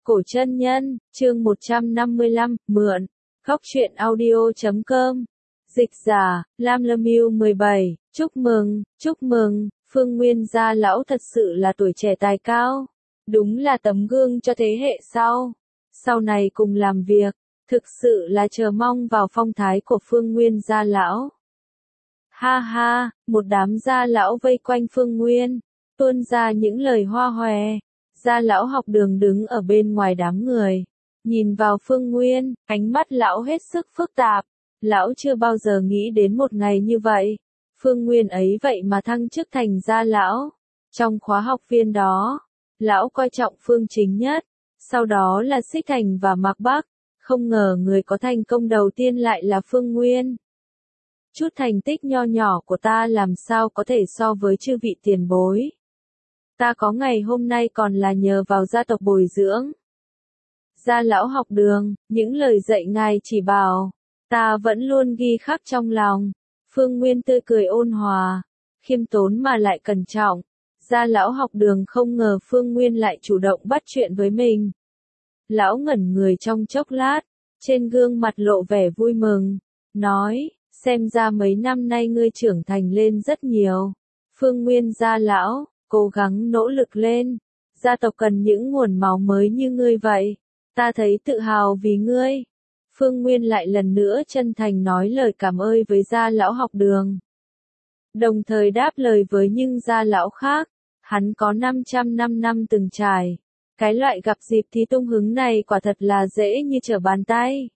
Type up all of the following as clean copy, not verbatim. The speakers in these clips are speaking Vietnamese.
Cổ chân nhân, chương 155, mượn. Góc truyện audio.com. Dịch giả, Lam Lâm Yêu 17, chúc mừng, Phương Nguyên gia lão thật sự là tuổi trẻ tài cao. Đúng là tấm gương cho thế hệ sau này cùng làm việc, thực sự là chờ mong vào phong thái của Phương Nguyên gia lão. Ha ha, một đám gia lão vây quanh Phương Nguyên, tuôn ra những lời hoa hòe. Gia lão học đường đứng ở bên ngoài đám người, nhìn vào Phương Nguyên, ánh mắt lão hết sức phức tạp. Lão chưa bao giờ nghĩ đến một ngày như vậy. Phương Nguyên ấy vậy mà thăng chức thành gia lão. Trong khóa học viên đó, lão coi trọng Phương Chính Nhất, sau đó là Xích Thành và Mạc Bắc. Không ngờ người có thành công đầu tiên lại là Phương Nguyên. Chút thành tích nho nhỏ của ta làm sao có thể so với chư vị tiền bối. Ta có ngày hôm nay còn là nhờ vào gia tộc bồi dưỡng. Gia lão học đường, những lời dạy ngài chỉ bảo, ta vẫn luôn ghi khắc trong lòng. Phương Nguyên tươi cười ôn hòa, khiêm tốn mà lại cẩn trọng. Gia lão học đường không ngờ Phương Nguyên lại chủ động bắt chuyện với mình. Lão ngẩn người trong chốc lát, trên gương mặt lộ vẻ vui mừng, nói, xem ra mấy năm nay ngươi trưởng thành lên rất nhiều. Phương Nguyên gia lão, cố gắng nỗ lực lên, gia tộc cần những nguồn máu mới như ngươi vậy, ta thấy tự hào vì ngươi. Phương Nguyên lại lần nữa chân thành nói lời cảm ơn với gia lão học đường. Đồng thời đáp lời với những gia lão khác, hắn có 500 năm từng trải. Cái loại gặp dịp thì tung hứng này quả thật là dễ như trở bàn tay.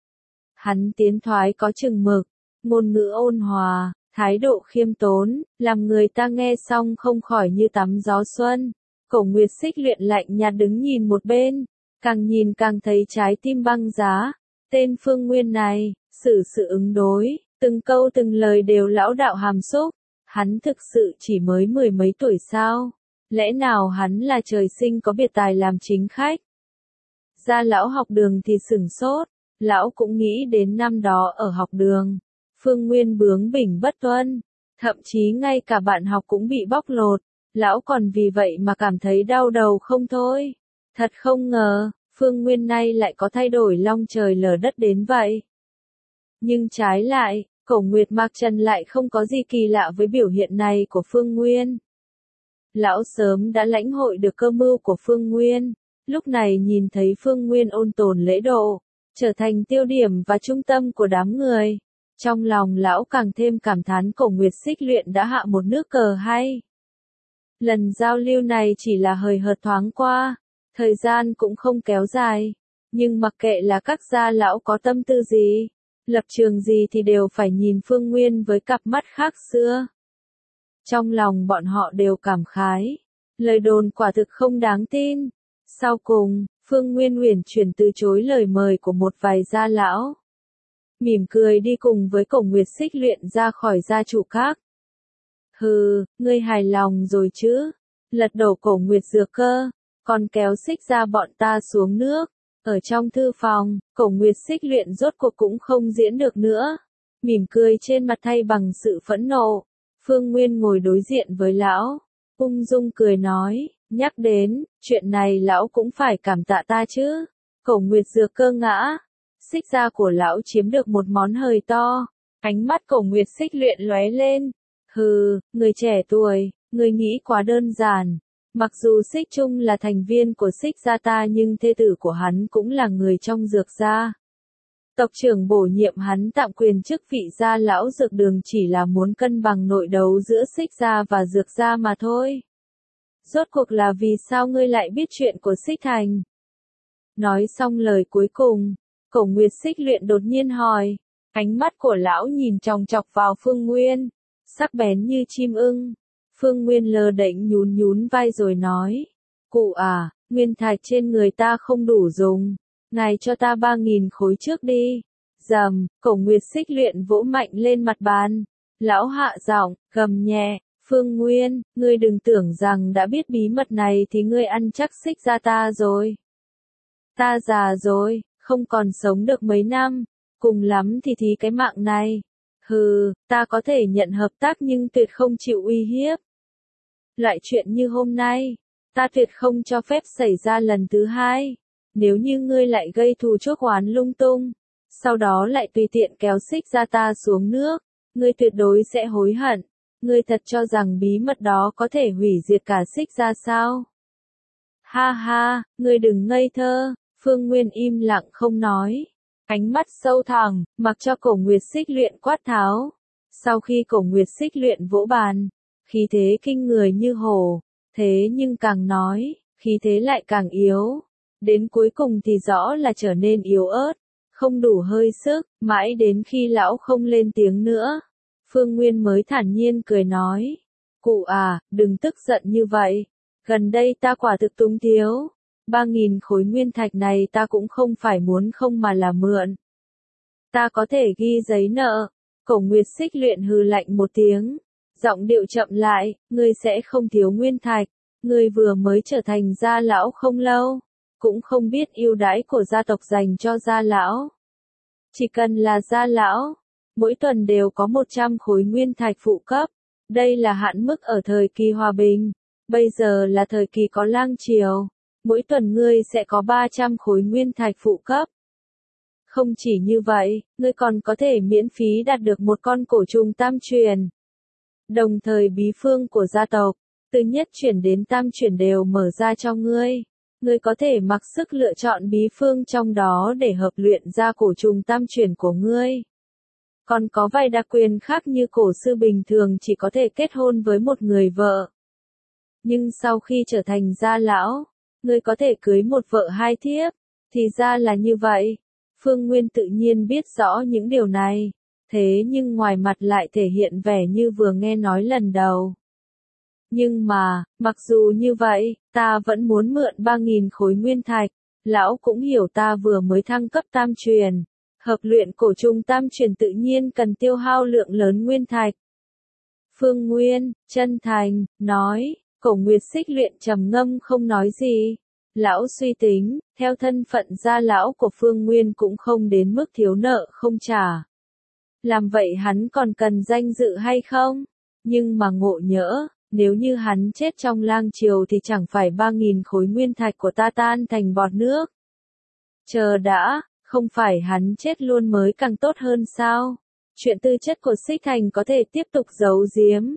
Hắn tiến thoái có chừng mực, ngôn ngữ ôn hòa, thái độ khiêm tốn, làm người ta nghe xong không khỏi như tắm gió xuân. Cổ Nguyệt Xích luyện lạnh nhạt đứng nhìn một bên, càng nhìn càng thấy trái tim băng giá. Tên Phương Nguyên này, sự ứng đối, từng câu từng lời đều lão đạo hàm xúc. Hắn thực sự chỉ mới mười mấy tuổi sao? Lẽ nào hắn là trời sinh có biệt tài làm chính khách? Gia lão học đường thì sửng sốt, lão cũng nghĩ đến năm đó ở học đường. Phương Nguyên bướng bỉnh bất tuân, thậm chí ngay cả bạn học cũng bị bóc lột, lão còn vì vậy mà cảm thấy đau đầu không thôi. Thật không ngờ, Phương Nguyên nay lại có thay đổi long trời lở đất đến vậy. Nhưng trái lại, Cổ Nguyệt Mạc Trần lại không có gì kỳ lạ với biểu hiện này của Phương Nguyên. Lão sớm đã lãnh hội được cơ mưu của Phương Nguyên, lúc này nhìn thấy Phương Nguyên ôn tồn lễ độ, trở thành tiêu điểm và trung tâm của đám người. Trong lòng lão càng thêm cảm thán Cổ Nguyệt Xích luyện đã hạ một nước cờ hay. Lần giao lưu này chỉ là hời hợt thoáng qua, thời gian cũng không kéo dài, nhưng mặc kệ là các gia lão có tâm tư gì, lập trường gì thì đều phải nhìn Phương Nguyên với cặp mắt khác xưa. Trong lòng bọn họ đều cảm khái, lời đồn quả thực không đáng tin. Sau cùng, Phương Nguyên uyển chuyển từ chối lời mời của một vài gia lão. Mỉm cười đi cùng với Cổ Nguyệt Xích luyện ra khỏi gia chủ các. Hừ, ngươi hài lòng rồi chứ? Lật đổ Cổ Nguyệt Dược Cơ, còn kéo Xích ra bọn ta xuống nước. Ở trong thư phòng, Cổ Nguyệt Xích luyện rốt cuộc cũng không diễn được nữa. Mỉm cười trên mặt thay bằng sự phẫn nộ. Phương Nguyên ngồi đối diện với lão, ung dung cười nói, nhắc đến, chuyện này lão cũng phải cảm tạ ta chứ. Cổ Nguyệt Dược Cơ ngã, Xích gia của lão chiếm được một món hời to. Ánh mắt Cổ Nguyệt Xích luyện lóe lên. Hừ, người trẻ tuổi, người nghĩ quá đơn giản. Mặc dù Xích Trung là thành viên của Xích gia ta nhưng thê tử của hắn cũng là người trong Dược gia. Tộc trưởng bổ nhiệm hắn tạm quyền chức vị gia lão Dược đường chỉ là muốn cân bằng nội đấu giữa Xích gia và Dược gia mà thôi. Rốt cuộc là vì sao ngươi lại biết chuyện của Xích Thành? Nói xong lời cuối cùng, Cổ Nguyệt Xích luyện đột nhiên hỏi, ánh mắt của lão nhìn chòng chọc vào Phương Nguyên, sắc bén như chim ưng. Phương Nguyên lơ đễnh nhún vai rồi nói, cụ à, nguyên thạch trên người ta không đủ dùng, ngài cho ta 3.000 khối trước đi. Rầm, Cổ Nguyệt Xích luyện vỗ mạnh lên mặt bàn, lão hạ giọng, gầm nhẹ, Phương Nguyên, ngươi đừng tưởng rằng đã biết bí mật này thì ngươi ăn chắc Xích gia ta rồi. Ta già rồi, không còn sống được mấy năm, cùng lắm thì thí cái mạng này. Hừ, ta có thể nhận hợp tác nhưng tuyệt không chịu uy hiếp. Loại chuyện như hôm nay, ta tuyệt không cho phép xảy ra lần thứ hai. Nếu như ngươi lại gây thù chuốc oán lung tung, sau đó lại tùy tiện kéo xích ra ta xuống nước, ngươi tuyệt đối sẽ hối hận. Ngươi thật cho rằng bí mật đó có thể hủy diệt cả xích ra sao? Ha ha, ngươi đừng ngây thơ. Phương Nguyên im lặng không nói. Ánh mắt sâu thẳm, mặc cho Cổ Nguyệt Xích Luyện quát tháo. Sau khi Cổ Nguyệt Xích Luyện vỗ bàn, khí thế kinh người như hổ, thế nhưng càng nói, khí thế lại càng yếu. Đến cuối cùng thì rõ là trở nên yếu ớt, không đủ hơi sức, mãi đến khi lão không lên tiếng nữa. Phương Nguyên mới thản nhiên cười nói, cụ à, đừng tức giận như vậy, gần đây ta quả thực túng thiếu, 3.000 khối nguyên thạch này ta cũng không phải muốn không mà là mượn. Ta có thể ghi giấy nợ. Cổ Nguyệt Xích Luyện hừ lạnh một tiếng, giọng điệu chậm lại, ngươi sẽ không thiếu nguyên thạch, ngươi vừa mới trở thành gia lão không lâu, cũng không biết ưu đãi của gia tộc dành cho gia lão. Chỉ cần là gia lão, mỗi tuần đều có 100 khối nguyên thạch phụ cấp, đây là hạn mức ở thời kỳ hòa bình, bây giờ là thời kỳ có lang triều, mỗi tuần ngươi sẽ có 300 khối nguyên thạch phụ cấp. Không chỉ như vậy, ngươi còn có thể miễn phí đạt được một con cổ trùng tam truyền. Đồng thời bí phương của gia tộc, từ nhất chuyển đến tam chuyển đều mở ra cho ngươi. Ngươi có thể mặc sức lựa chọn bí phương trong đó để hợp luyện ra cổ trùng tam chuyển của ngươi. Còn có vài đặc quyền khác như cổ sư bình thường chỉ có thể kết hôn với một người vợ. Nhưng sau khi trở thành gia lão, ngươi có thể cưới một vợ hai thiếp, thì ra là như vậy. Phương Nguyên tự nhiên biết rõ những điều này, thế nhưng ngoài mặt lại thể hiện vẻ như vừa nghe nói lần đầu. Nhưng mà, mặc dù như vậy, ta vẫn muốn mượn 3.000 khối nguyên thạch, lão cũng hiểu ta vừa mới thăng cấp tam truyền, hợp luyện cổ trùng tam truyền tự nhiên cần tiêu hao lượng lớn nguyên thạch. Phương Nguyên, chân thành, nói, Cổ Nguyệt Xích Luyện trầm ngâm không nói gì. Lão suy tính, theo thân phận gia lão của Phương Nguyên cũng không đến mức thiếu nợ không trả. Làm vậy hắn còn cần danh dự hay không? Nhưng mà ngộ nhỡ, nếu như hắn chết trong lang triều thì chẳng phải 3.000 khối nguyên thạch của ta tan thành bọt nước. Chờ đã, không phải hắn chết luôn mới càng tốt hơn sao? Chuyện tư chất của Xích Thành có thể tiếp tục giấu giếm.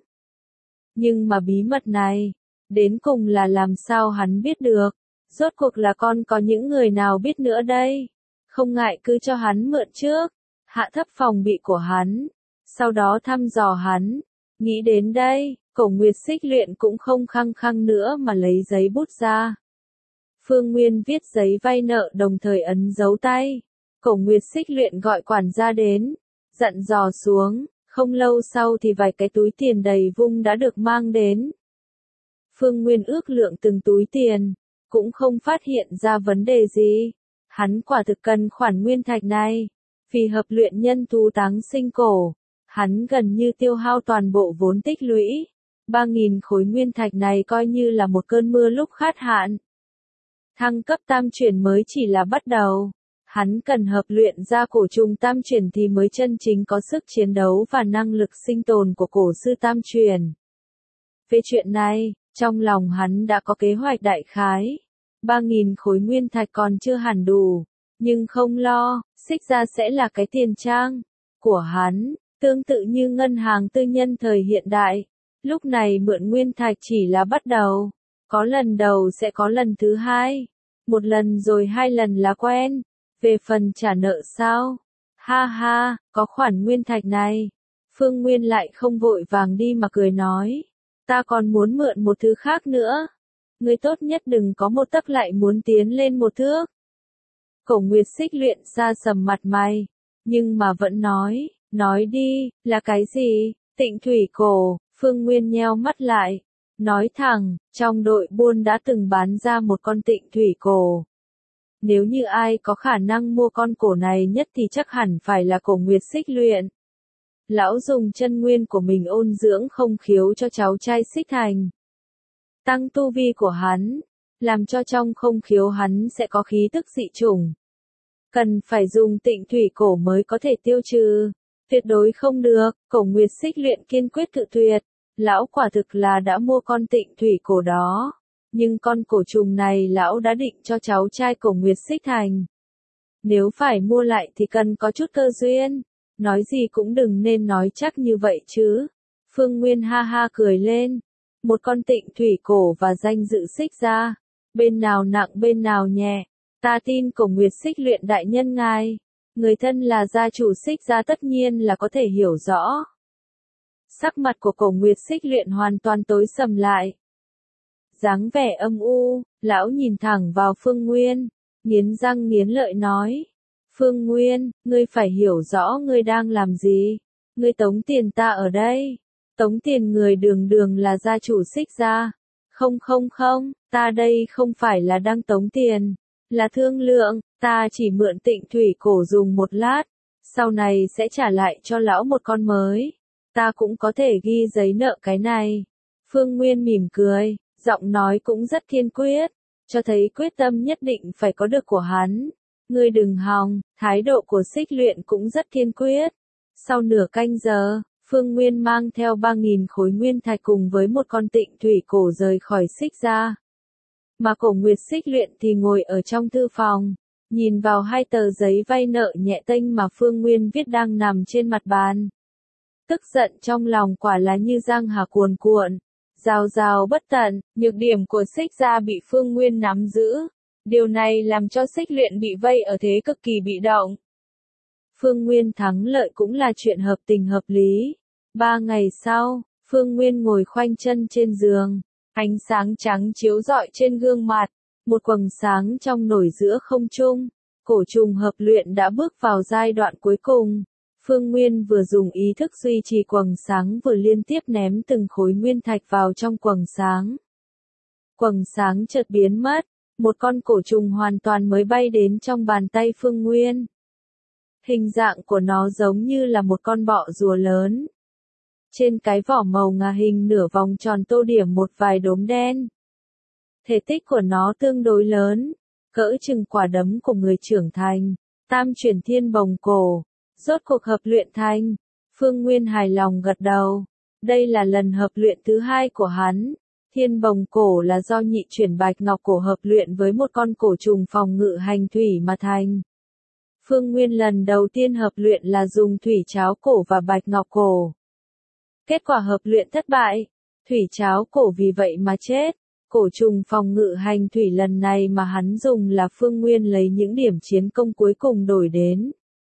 Nhưng mà bí mật này, đến cùng là làm sao hắn biết được? Rốt cuộc là còn có những người nào biết nữa đây? Không ngại cứ cho hắn mượn trước, hạ thấp phòng bị của hắn, sau đó thăm dò hắn. Nghĩ đến đây, Cổ Nguyệt Xích Luyện cũng không khăng khăng nữa mà lấy giấy bút ra. Phương Nguyên viết giấy vay nợ đồng thời ấn dấu tay. Cổ Nguyệt Xích Luyện gọi quản gia đến, dặn dò xuống, không lâu sau thì vài cái túi tiền đầy vung đã được mang đến. Phương Nguyên ước lượng từng túi tiền, cũng không phát hiện ra vấn đề gì. Hắn quả thực cần khoản nguyên thạch này. Vì hợp luyện nhân thú táng sinh cổ, hắn gần như tiêu hao toàn bộ vốn tích lũy. 3.000 khối nguyên thạch này coi như là một cơn mưa lúc khát hạn. Thăng cấp tam chuyển mới chỉ là bắt đầu. Hắn cần hợp luyện ra cổ trùng tam chuyển thì mới chân chính có sức chiến đấu và năng lực sinh tồn của cổ sư tam chuyển. Về chuyện này, trong lòng hắn đã có kế hoạch đại khái. 3.000 khối nguyên thạch còn chưa hẳn đủ, nhưng không lo, Xích ra sẽ là cái tiền trang của hắn, tương tự như ngân hàng tư nhân thời hiện đại. Lúc này mượn nguyên thạch chỉ là bắt đầu, có lần đầu sẽ có lần thứ hai, một lần rồi hai lần là quen. Về phần trả nợ sao? Ha ha, có khoản nguyên thạch này. Phương Nguyên lại không vội vàng đi mà cười nói, ta còn muốn mượn một thứ khác nữa. Ngươi tốt nhất đừng có một tấc lại muốn tiến lên một thước. Cổ Nguyệt Xích Luyện xa sầm mặt mày, nhưng mà vẫn nói đi, là cái gì? Tịnh thủy cổ. Phương Nguyên nheo mắt lại, nói thẳng, trong đội buôn đã từng bán ra một con tịnh thủy cổ. Nếu như ai có khả năng mua con cổ này nhất thì chắc hẳn phải là Cổ Nguyệt Xích Luyện. Lão dùng chân nguyên của mình ôn dưỡng không khiếu cho cháu trai Xích Thành. Tăng tu vi của hắn, làm cho trong không khiếu hắn sẽ có khí tức dị chủng. Cần phải dùng tịnh thủy cổ mới có thể tiêu trừ. Tuyệt đối không được, Cổ Nguyệt Xích Luyện kiên quyết cự tuyệt. Lão quả thực là đã mua con tịnh thủy cổ đó. Nhưng con cổ trùng này lão đã định cho cháu trai Cổ Nguyệt Xích Thành. Nếu phải mua lại thì cần có chút cơ duyên. Nói gì cũng đừng nên nói chắc như vậy chứ. Phương Nguyên ha ha cười lên. Một con Tịnh thủy cổ và danh dự Xích gia. Bên nào nặng bên nào nhẹ. Ta tin Cổ Nguyệt Xích luyện đại nhân ngài. Người thân là gia chủ Xích gia tất nhiên là có thể hiểu rõ. Sắc mặt của Cổ Nguyệt Xích luyện hoàn toàn tối sầm lại. Dáng vẻ âm u, lão nhìn thẳng vào Phương Nguyên, nghiến răng nghiến lợi nói. Phương Nguyên, ngươi phải hiểu rõ ngươi đang làm gì. Ngươi tống tiền ta ở đây. Tống tiền người đường đường là gia chủ Xích gia. Không, ta đây không phải là đang tống tiền. Là thương lượng, ta chỉ mượn Tịnh thủy cổ dùng một lát. Sau này sẽ trả lại cho lão một con mới. Ta cũng có thể ghi giấy nợ cái này. Phương Nguyên mỉm cười, giọng nói cũng rất kiên quyết, cho thấy quyết tâm nhất định phải có được của hắn. Ngươi đừng hòng, thái độ của Xích luyện cũng rất kiên quyết. Sau nửa canh giờ, Phương Nguyên mang theo 3.000 khối nguyên thạch cùng với một con Tịnh thủy cổ rời khỏi Xích gia. Mà Cổ Nguyệt Xích luyện thì ngồi ở trong thư phòng, nhìn vào 2 tờ giấy vay nợ nhẹ tênh mà Phương Nguyên viết đang nằm trên mặt bàn. Tức giận trong lòng quả là như giang hà cuồn cuộn, rào rào bất tận. Nhược điểm của Xích gia bị Phương Nguyên nắm giữ. Điều này làm cho Xích luyện bị vây ở thế cực kỳ bị động. Phương Nguyên thắng lợi cũng là chuyện hợp tình hợp lý. 3 ngày sau, Phương Nguyên ngồi khoanh chân trên giường, ánh sáng trắng chiếu rọi trên gương mặt, một quầng sáng trong nổi giữa không trung. Cổ trùng hợp luyện đã bước vào giai đoạn cuối cùng. Phương Nguyên vừa dùng ý thức duy trì quầng sáng vừa liên tiếp ném từng khối nguyên thạch vào trong quầng sáng. Quầng sáng chợt biến mất, một con cổ trùng hoàn toàn mới bay đến trong bàn tay Phương Nguyên. Hình dạng của nó giống như là một con bọ rùa lớn. Trên cái vỏ màu ngà hình nửa vòng tròn tô điểm một vài đốm đen. Thể tích của nó tương đối lớn, cỡ chừng quả đấm của người trưởng thành. Tam chuyển thiên bồng cổ. Rốt cuộc hợp luyện thành. Phương Nguyên hài lòng gật đầu. Đây là lần hợp luyện thứ 2 của hắn. Thiên bồng cổ là do nhị chuyển bạch ngọc cổ hợp luyện với một con cổ trùng phòng ngự hành thủy mà thành. Phương Nguyên lần đầu tiên hợp luyện là dùng thủy cháo cổ và bạch ngọc cổ. Kết quả hợp luyện thất bại. Thủy cháo cổ vì vậy mà chết. Cổ trùng phòng ngự hành thủy lần này mà hắn dùng là Phương Nguyên lấy những điểm chiến công cuối cùng đổi đến.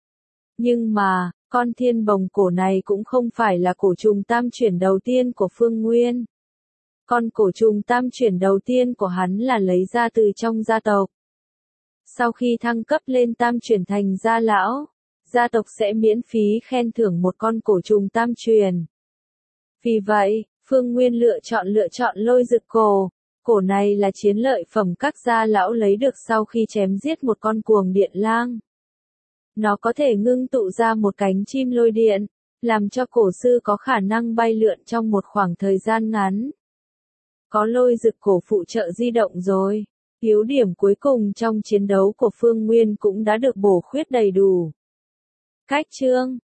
Nhưng mà, con thiên bồng cổ này cũng không phải là cổ trùng tam chuyển đầu tiên của Phương Nguyên. Con cổ trùng tam chuyển đầu tiên của hắn là lấy ra từ trong gia tộc. Sau khi thăng cấp lên tam chuyển thành gia lão, gia tộc sẽ miễn phí khen thưởng một con cổ trùng tam chuyển. Vì vậy, Phương Nguyên lựa chọn lôi dực cổ. Cổ này là chiến lợi phẩm các gia lão lấy được sau khi chém giết một con cuồng điện lang. Nó có thể ngưng tụ ra một cánh chim lôi điện, làm cho cổ sư có khả năng bay lượn trong một khoảng thời gian ngắn. Có lôi dực cổ phụ trợ di động rồi. Yếu điểm cuối cùng trong chiến đấu của Phương Nguyên cũng đã được bổ khuyết đầy đủ. Cách chương